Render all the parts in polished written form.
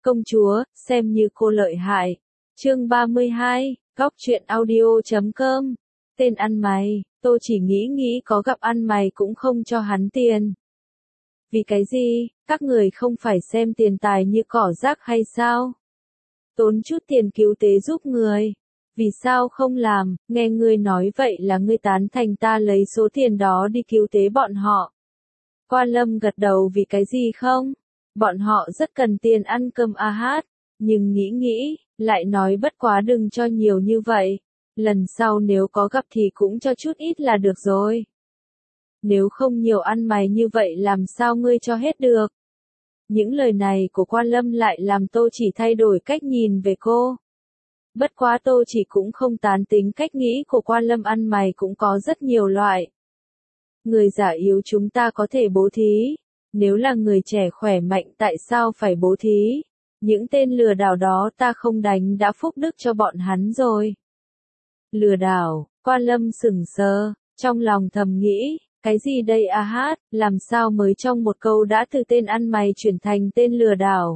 Công chúa, xem như cô lợi hại. Chương 32, Góc truyện audio.com. Tên ăn mày, tôi chỉ nghĩ có gặp ăn mày cũng không cho hắn tiền. Vì cái gì, các người không phải xem tiền tài như cỏ rác hay sao? Tốn chút tiền cứu tế giúp người. Vì sao không làm, nghe ngươi nói vậy là ngươi tán thành ta lấy số tiền đó đi cứu tế bọn họ. Quan Lâm gật đầu. Vì cái gì không? Bọn họ rất cần tiền ăn cơm hát, nhưng nghĩ, lại nói bất quá đừng cho nhiều như vậy. Lần sau nếu có gặp thì cũng cho chút ít là được rồi. Nếu không nhiều ăn mày như vậy làm sao ngươi cho hết được? Những lời này của Quan Lâm lại làm Tô Chỉ thay đổi cách nhìn về cô. Bất quá Tô Chỉ cũng không tán tính cách nghĩ của Quan Lâm. Ăn mày cũng có rất nhiều loại. Người già yếu chúng ta có thể bố thí. Nếu là người trẻ khỏe mạnh tại sao phải bố thí? Những tên lừa đảo đó ta không đánh đã phúc đức cho bọn hắn rồi. Lừa đảo, Quan Lâm sững sờ, trong lòng thầm nghĩ, cái gì đây hát, làm sao mới trong một câu đã từ tên ăn mày chuyển thành tên lừa đảo?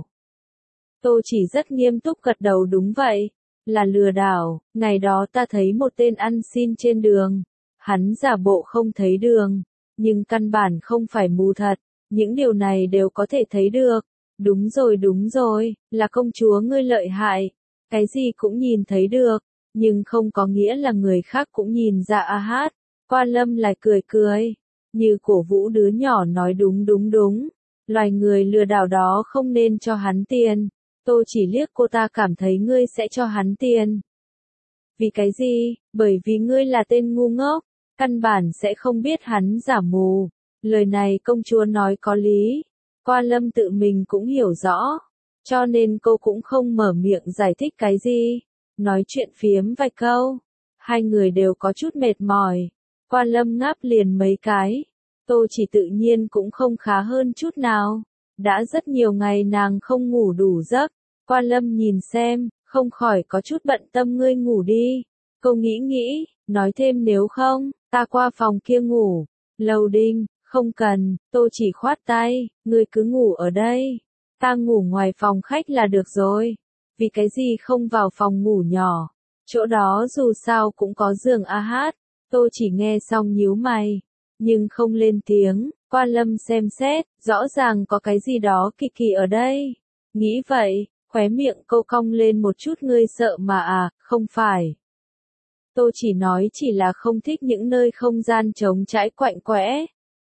Tô Chỉ rất nghiêm túc gật đầu. Đúng vậy, là lừa đảo. Ngày đó ta thấy một tên ăn xin trên đường, hắn giả bộ không thấy đường, nhưng căn bản không phải mù thật. Những điều này đều có thể thấy được. Đúng rồi, là công chúa ngươi lợi hại. Cái gì cũng nhìn thấy được, nhưng không có nghĩa là người khác cũng nhìn ra hát. Quan Lâm lại cười, như cổ vũ đứa nhỏ nói đúng. Loài người lừa đảo đó không nên cho hắn tiền. Tô Chỉ liếc cô ta, cảm thấy ngươi sẽ cho hắn tiền. Vì cái gì? Bởi vì ngươi là tên ngu ngốc, căn bản sẽ không biết hắn giả mù. Lời này công chúa nói có lý. Quan Lâm tự mình cũng hiểu rõ, cho nên cô cũng không mở miệng giải thích cái gì. Nói chuyện phiếm vài câu, hai người đều có chút mệt mỏi. Quan Lâm ngáp liền mấy cái. Tô Chỉ tự nhiên cũng không khá hơn chút nào. Đã rất nhiều ngày nàng không ngủ đủ giấc. Quan Lâm nhìn xem, không khỏi có chút bận tâm. Ngươi ngủ đi. Cô nghĩ, nói thêm nếu không, ta qua phòng kia ngủ. Lầu Đinh, không cần. Tô Chỉ khoát tay, ngươi cứ ngủ ở đây. Ta ngủ ngoài phòng khách là được rồi. Vì cái gì không vào phòng ngủ nhỏ? Chỗ đó dù sao cũng có giường hát. Tô Chỉ nghe xong nhíu mày, nhưng không lên tiếng. Quan Lâm xem xét, rõ ràng có cái gì đó kỳ ở đây. Nghĩ vậy, khóe miệng cô cong lên một chút. Ngươi sợ mà không phải. Tô Chỉ nói chỉ là không thích những nơi không gian trống trải quạnh quẽ.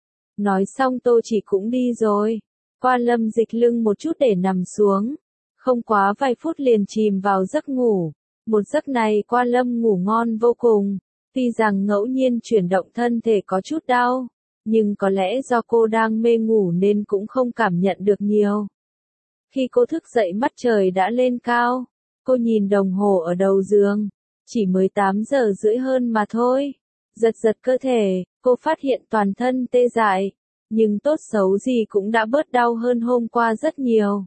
Nói xong Tô Chỉ cũng đi rồi. Quan Lâm dịch lưng một chút để nằm xuống. Không quá vài phút liền chìm vào giấc ngủ. Một giấc này Quan Lâm ngủ ngon vô cùng. Tuy rằng ngẫu nhiên chuyển động thân thể có chút đau, nhưng có lẽ do cô đang mê ngủ nên cũng không cảm nhận được nhiều. Khi cô thức dậy mắt trời đã lên cao. Cô nhìn đồng hồ ở đầu giường. Chỉ mới 8 giờ rưỡi hơn mà thôi. Giật cơ thể, cô phát hiện toàn thân tê dại. Nhưng tốt xấu gì cũng đã bớt đau hơn hôm qua rất nhiều.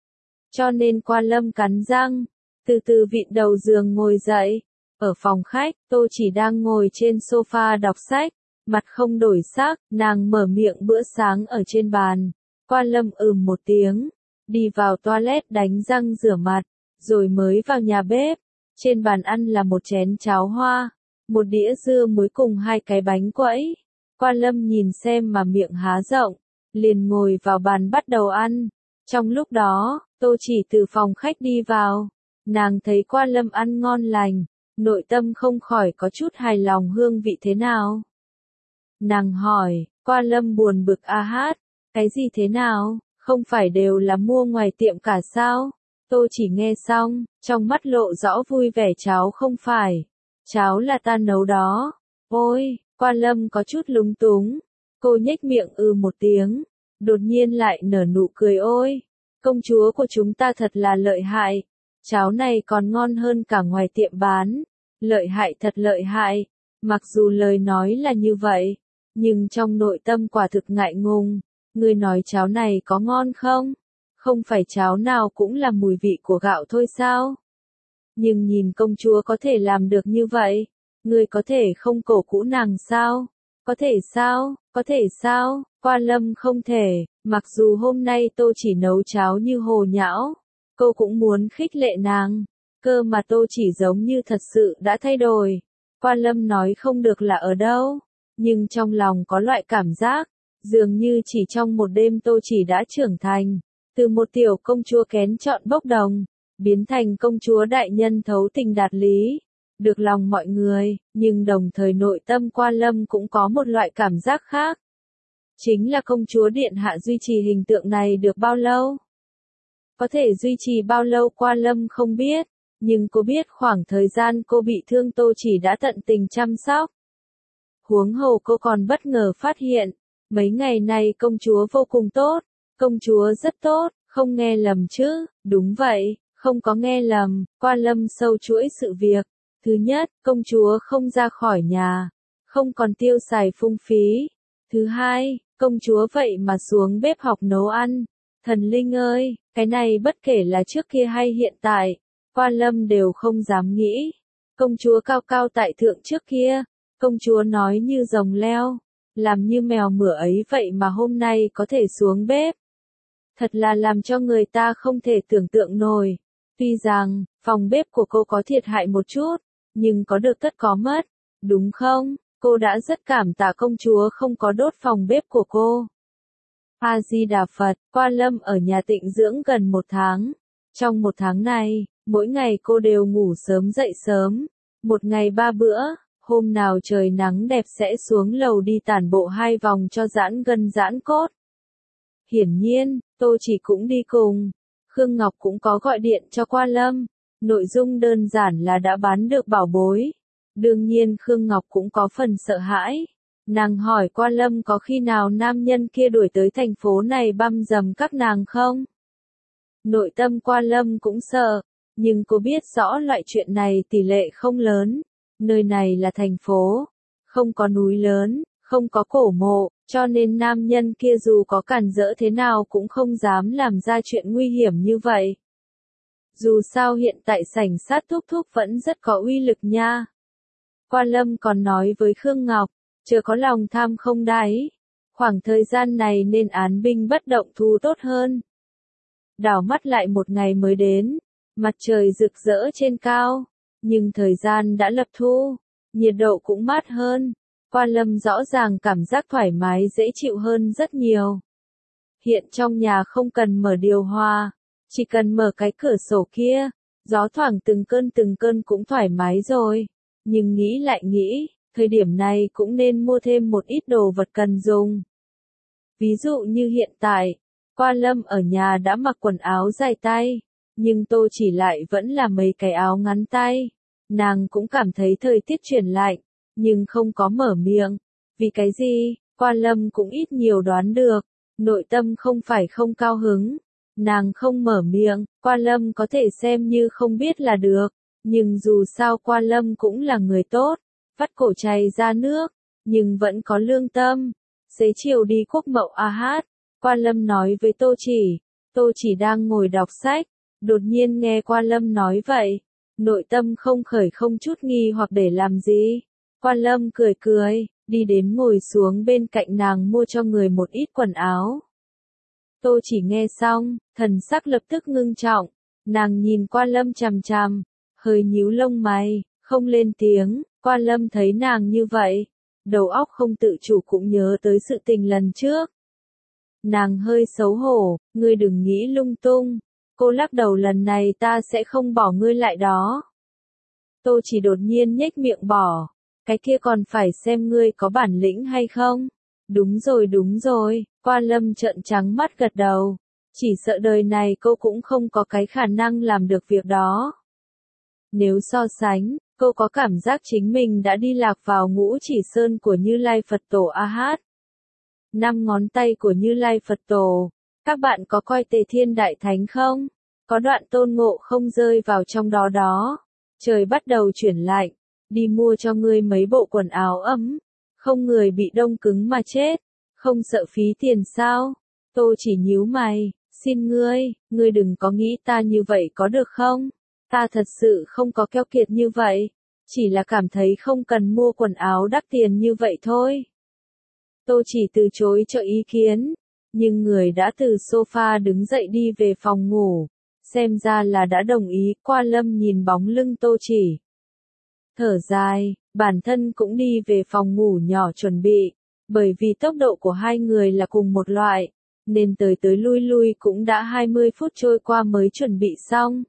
Cho nên Quan Lâm cắn răng, từ từ vịn đầu giường ngồi dậy. Ở phòng khách, Tô Chỉ đang ngồi trên sofa đọc sách, mặt không đổi sắc. Nàng mở miệng bữa sáng ở trên bàn. Quan Lâm một tiếng, đi vào toilet đánh răng rửa mặt, rồi mới vào nhà bếp. Trên bàn ăn là một chén cháo hoa, một đĩa dưa muối cùng 2 cái bánh quẫy. Quan Lâm nhìn xem mà miệng há rộng, liền ngồi vào bàn bắt đầu ăn. Trong lúc đó, Tô Chỉ từ phòng khách đi vào. Nàng thấy Quan Lâm ăn ngon lành, nội tâm không khỏi có chút hài lòng. Hương vị thế nào? Nàng hỏi. Quan Lâm buồn bực hát. Cái gì thế nào? Không phải đều là mua ngoài tiệm cả sao? Tô Chỉ nghe xong, trong mắt lộ rõ vui vẻ. Cháo không phải. Cháo là ta nấu đó. Ôi, Quan Lâm có chút lúng túng. Cô nhếch miệng một tiếng. Đột nhiên lại nở nụ cười. Ôi, công chúa của chúng ta thật là lợi hại. Cháo này còn ngon hơn cả ngoài tiệm bán. Lợi hại, thật lợi hại. Mặc dù lời nói là như vậy, nhưng trong nội tâm quả thực ngại ngùng. Ngươi nói cháo này có ngon không? Không phải cháo nào cũng là mùi vị của gạo thôi sao? Nhưng nhìn công chúa có thể làm được như vậy, ngươi có thể không cổ vũ nàng sao? Có thể sao? Quan Lâm không thể. Mặc dù hôm nay Tô Chỉ nấu cháo như hồ nhão, Cô cũng muốn khích lệ nàng. Cơ mà Tô Chỉ giống như thật sự đã thay đổi. Quan Lâm nói không được là ở đâu. Nhưng trong lòng có loại cảm giác. Dường như chỉ trong một đêm Tô Chỉ đã trưởng thành. Từ một tiểu công chúa kén chọn bốc đồng. Biến thành công chúa đại nhân thấu tình đạt lý. Được lòng mọi người. Nhưng đồng thời nội tâm Quan Lâm cũng có một loại cảm giác khác. Chính là công chúa điện hạ duy trì hình tượng này được bao lâu? Có thể duy trì bao lâu Quan Lâm không biết, nhưng cô biết khoảng thời gian cô bị thương Tô Chỉ đã tận tình chăm sóc. Huống hồ cô còn bất ngờ phát hiện, mấy ngày nay công chúa vô cùng tốt, công chúa rất tốt, không nghe lầm chứ, đúng vậy, không có nghe lầm, Quan Lâm sâu chuỗi sự việc. Thứ nhất, công chúa không ra khỏi nhà, không còn tiêu xài phung phí. Thứ hai, công chúa vậy mà xuống bếp học nấu ăn. Thần linh ơi, cái này bất kể là trước kia hay hiện tại, Quan Lâm đều không dám nghĩ. Công chúa cao cao tại thượng trước kia, công chúa nói như rồng leo, làm như mèo mửa ấy vậy mà hôm nay có thể xuống bếp. Thật là làm cho người ta không thể tưởng tượng nổi. Tuy rằng, phòng bếp của cô có thiệt hại một chút, nhưng có được tất có mất, đúng không? Cô đã rất cảm tạ công chúa không có đốt phòng bếp của cô. A Di Đà Phật, Quan Lâm ở nhà tịnh dưỡng gần 1 tháng. Trong 1 tháng này, mỗi ngày cô đều ngủ sớm dậy sớm. Một ngày 3 bữa, hôm nào trời nắng đẹp sẽ xuống lầu đi tản bộ 2 vòng cho giãn gân giãn cốt. Hiển nhiên, Tô Chỉ cũng đi cùng. Khương Ngọc cũng có gọi điện cho Quan Lâm. Nội dung đơn giản là đã bán được bảo bối. Đương nhiên Khương Ngọc cũng có phần sợ hãi. Nàng hỏi Quan Lâm có khi nào nam nhân kia đuổi tới thành phố này băm dầm các nàng không? Nội tâm Quan Lâm cũng sợ, nhưng cô biết rõ loại chuyện này tỷ lệ không lớn. Nơi này là thành phố, không có núi lớn, không có cổ mộ, cho nên nam nhân kia dù có cản rỡ thế nào cũng không dám làm ra chuyện nguy hiểm như vậy. Dù sao hiện tại sảnh sát thúc thúc vẫn rất có uy lực nha. Quan Lâm còn nói với Khương Ngọc, chưa có lòng tham không đáy. Khoảng thời gian này nên án binh bất động thu tốt hơn. Đảo mắt lại một ngày mới đến, mặt trời rực rỡ trên cao, nhưng thời gian đã lập thu, nhiệt độ cũng mát hơn. Quan Lâm rõ ràng cảm giác thoải mái dễ chịu hơn rất nhiều. Hiện trong nhà không cần mở điều hòa, chỉ cần mở cái cửa sổ kia, gió thoảng từng cơn cũng thoải mái rồi. Nhưng nghĩ lại nghĩ, thời điểm này cũng nên mua thêm một ít đồ vật cần dùng. Ví dụ như hiện tại, Quan Lâm ở nhà đã mặc quần áo dài tay, nhưng Tô Chỉ lại vẫn là mấy cái áo ngắn tay. Nàng cũng cảm thấy thời tiết chuyển lạnh, nhưng không có mở miệng. Vì cái gì, Quan Lâm cũng ít nhiều đoán được, nội tâm không phải không cao hứng. Nàng không mở miệng, Quan Lâm có thể xem như không biết là được, nhưng dù sao Quan Lâm cũng là người tốt, vắt cổ chảy ra nước, nhưng vẫn có lương tâm. Xế chiều đi Quốc Mậu A Hát, Quan Lâm nói với Tô Chỉ đang ngồi đọc sách, đột nhiên nghe Quan Lâm nói vậy, nội tâm không khởi không chút nghi hoặc để làm gì. Quan Lâm cười cười, đi đến ngồi xuống bên cạnh nàng mua cho người một ít quần áo. Tô Chỉ nghe xong, thần sắc lập tức ngưng trọng, nàng nhìn Quan Lâm chằm chằm, hơi nhíu lông mày, không lên tiếng. Quan Lâm thấy nàng như vậy, đầu óc không tự chủ cũng nhớ tới sự tình lần trước. Nàng hơi xấu hổ, ngươi đừng nghĩ lung tung. Cô lắc đầu, lần này ta sẽ không bỏ ngươi lại đó. Tô Chỉ đột nhiên nhếch miệng bỏ, cái kia còn phải xem ngươi có bản lĩnh hay không. Đúng rồi, Quan Lâm trợn trắng mắt gật đầu. Chỉ sợ đời này cô cũng không có cái khả năng làm được việc đó. Nếu so sánh, cô có cảm giác chính mình đã đi lạc vào ngũ chỉ sơn của Như Lai Phật Tổ A Hát. 5 ngón tay của Như Lai Phật Tổ. Các bạn có coi Tề Thiên Đại Thánh không? Có đoạn Tôn Ngộ Không rơi vào trong đó đó. Trời bắt đầu chuyển lạnh, đi mua cho ngươi mấy bộ quần áo ấm, không người bị đông cứng mà chết, không sợ phí tiền sao? Tô Chỉ nhíu mày, xin ngươi đừng có nghĩ ta như vậy có được không? Ta thật sự không có keo kiệt như vậy, chỉ là cảm thấy không cần mua quần áo đắt tiền như vậy thôi. Tô Chỉ từ chối cho ý kiến, nhưng người đã từ sofa đứng dậy đi về phòng ngủ. Xem ra là đã đồng ý, Qua Lâm nhìn bóng lưng Tô Chỉ. Thở dài, bản thân cũng đi về phòng ngủ nhỏ chuẩn bị, bởi vì tốc độ của hai người là cùng một loại, nên tới tới lui lui cũng đã 20 phút trôi qua mới chuẩn bị xong.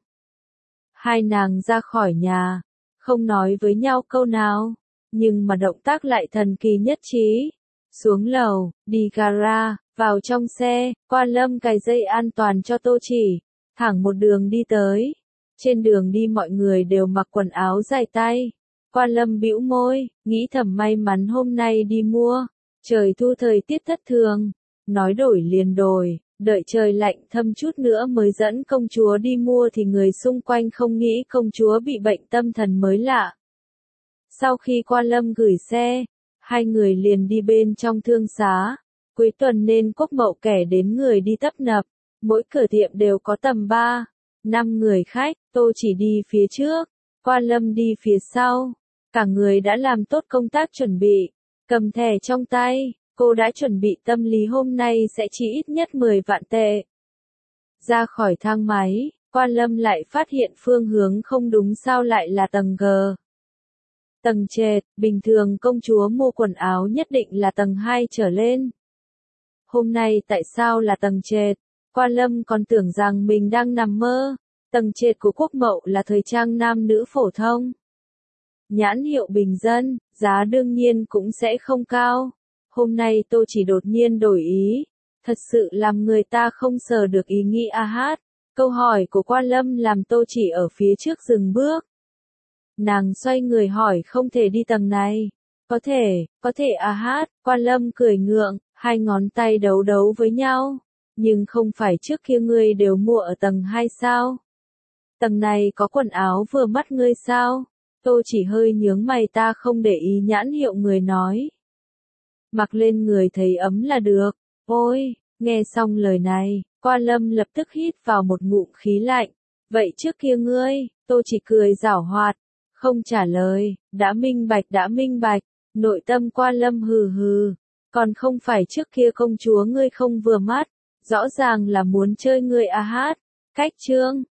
Hai nàng ra khỏi nhà, không nói với nhau câu nào, nhưng mà động tác lại thần kỳ nhất trí. Xuống lầu, đi gara, vào trong xe, Qua Lâm cài dây an toàn cho Tô Chỉ, thẳng một đường đi tới. Trên đường đi mọi người đều mặc quần áo dài tay. Qua Lâm bĩu môi, nghĩ thầm may mắn hôm nay đi mua. Trời thu thời tiết thất thường, nói đổi liền đổi, đợi trời lạnh thâm chút nữa mới dẫn công chúa đi mua thì người xung quanh không nghĩ công chúa bị bệnh tâm thần mới lạ. Sau khi Qua Lâm gửi xe, hai người liền đi bên trong thương xá. Cuối tuần nên Quốc Mậu kẻ đến người đi tấp nập, mỗi cửa tiệm đều có tầm 3-5 người khách. Tô Chỉ đi phía trước, Qua Lâm đi phía sau. Cả người đã làm tốt công tác chuẩn bị, cầm thẻ trong tay, cô đã chuẩn bị tâm lý hôm nay sẽ chi ít nhất 10 vạn tệ. Ra khỏi thang máy, Qua Lâm lại phát hiện phương hướng không đúng, sao lại là tầng G. Tầng trệt, bình thường công chúa mua quần áo nhất định là tầng 2 trở lên. Hôm nay tại sao là tầng trệt? Qua Lâm còn tưởng rằng mình đang nằm mơ. Tầng trệt của Quốc Mậu là thời trang nam nữ phổ thông. Nhãn hiệu bình dân, giá đương nhiên cũng sẽ không cao. Hôm nay Tô Chỉ đột nhiên đổi ý, thật sự làm người ta không sờ được ý nghĩ a hát. Câu hỏi của Qua Lâm làm Tô Chỉ ở phía trước dừng bước. Nàng xoay người hỏi không thể đi tầng này. Có thể a hát, Qua Lâm cười ngượng, hai ngón tay đấu đấu với nhau. Nhưng không phải trước kia ngươi đều mua ở tầng 2 sao? Tầng này có quần áo vừa mắt ngươi sao? Tô Chỉ hơi nhướng mày, ta không để ý nhãn hiệu người nói. Mặc lên người thấy ấm là được. Ôi, nghe xong lời này, Qua Lâm lập tức hít vào một ngụm khí lạnh. Vậy trước kia ngươi, Tô Chỉ cười giảo hoạt, không trả lời, đã minh bạch, nội tâm Qua Lâm hừ hừ. Còn không phải trước kia công chúa ngươi không vừa mắt, rõ ràng là muốn chơi ngươi a hát. Cách chương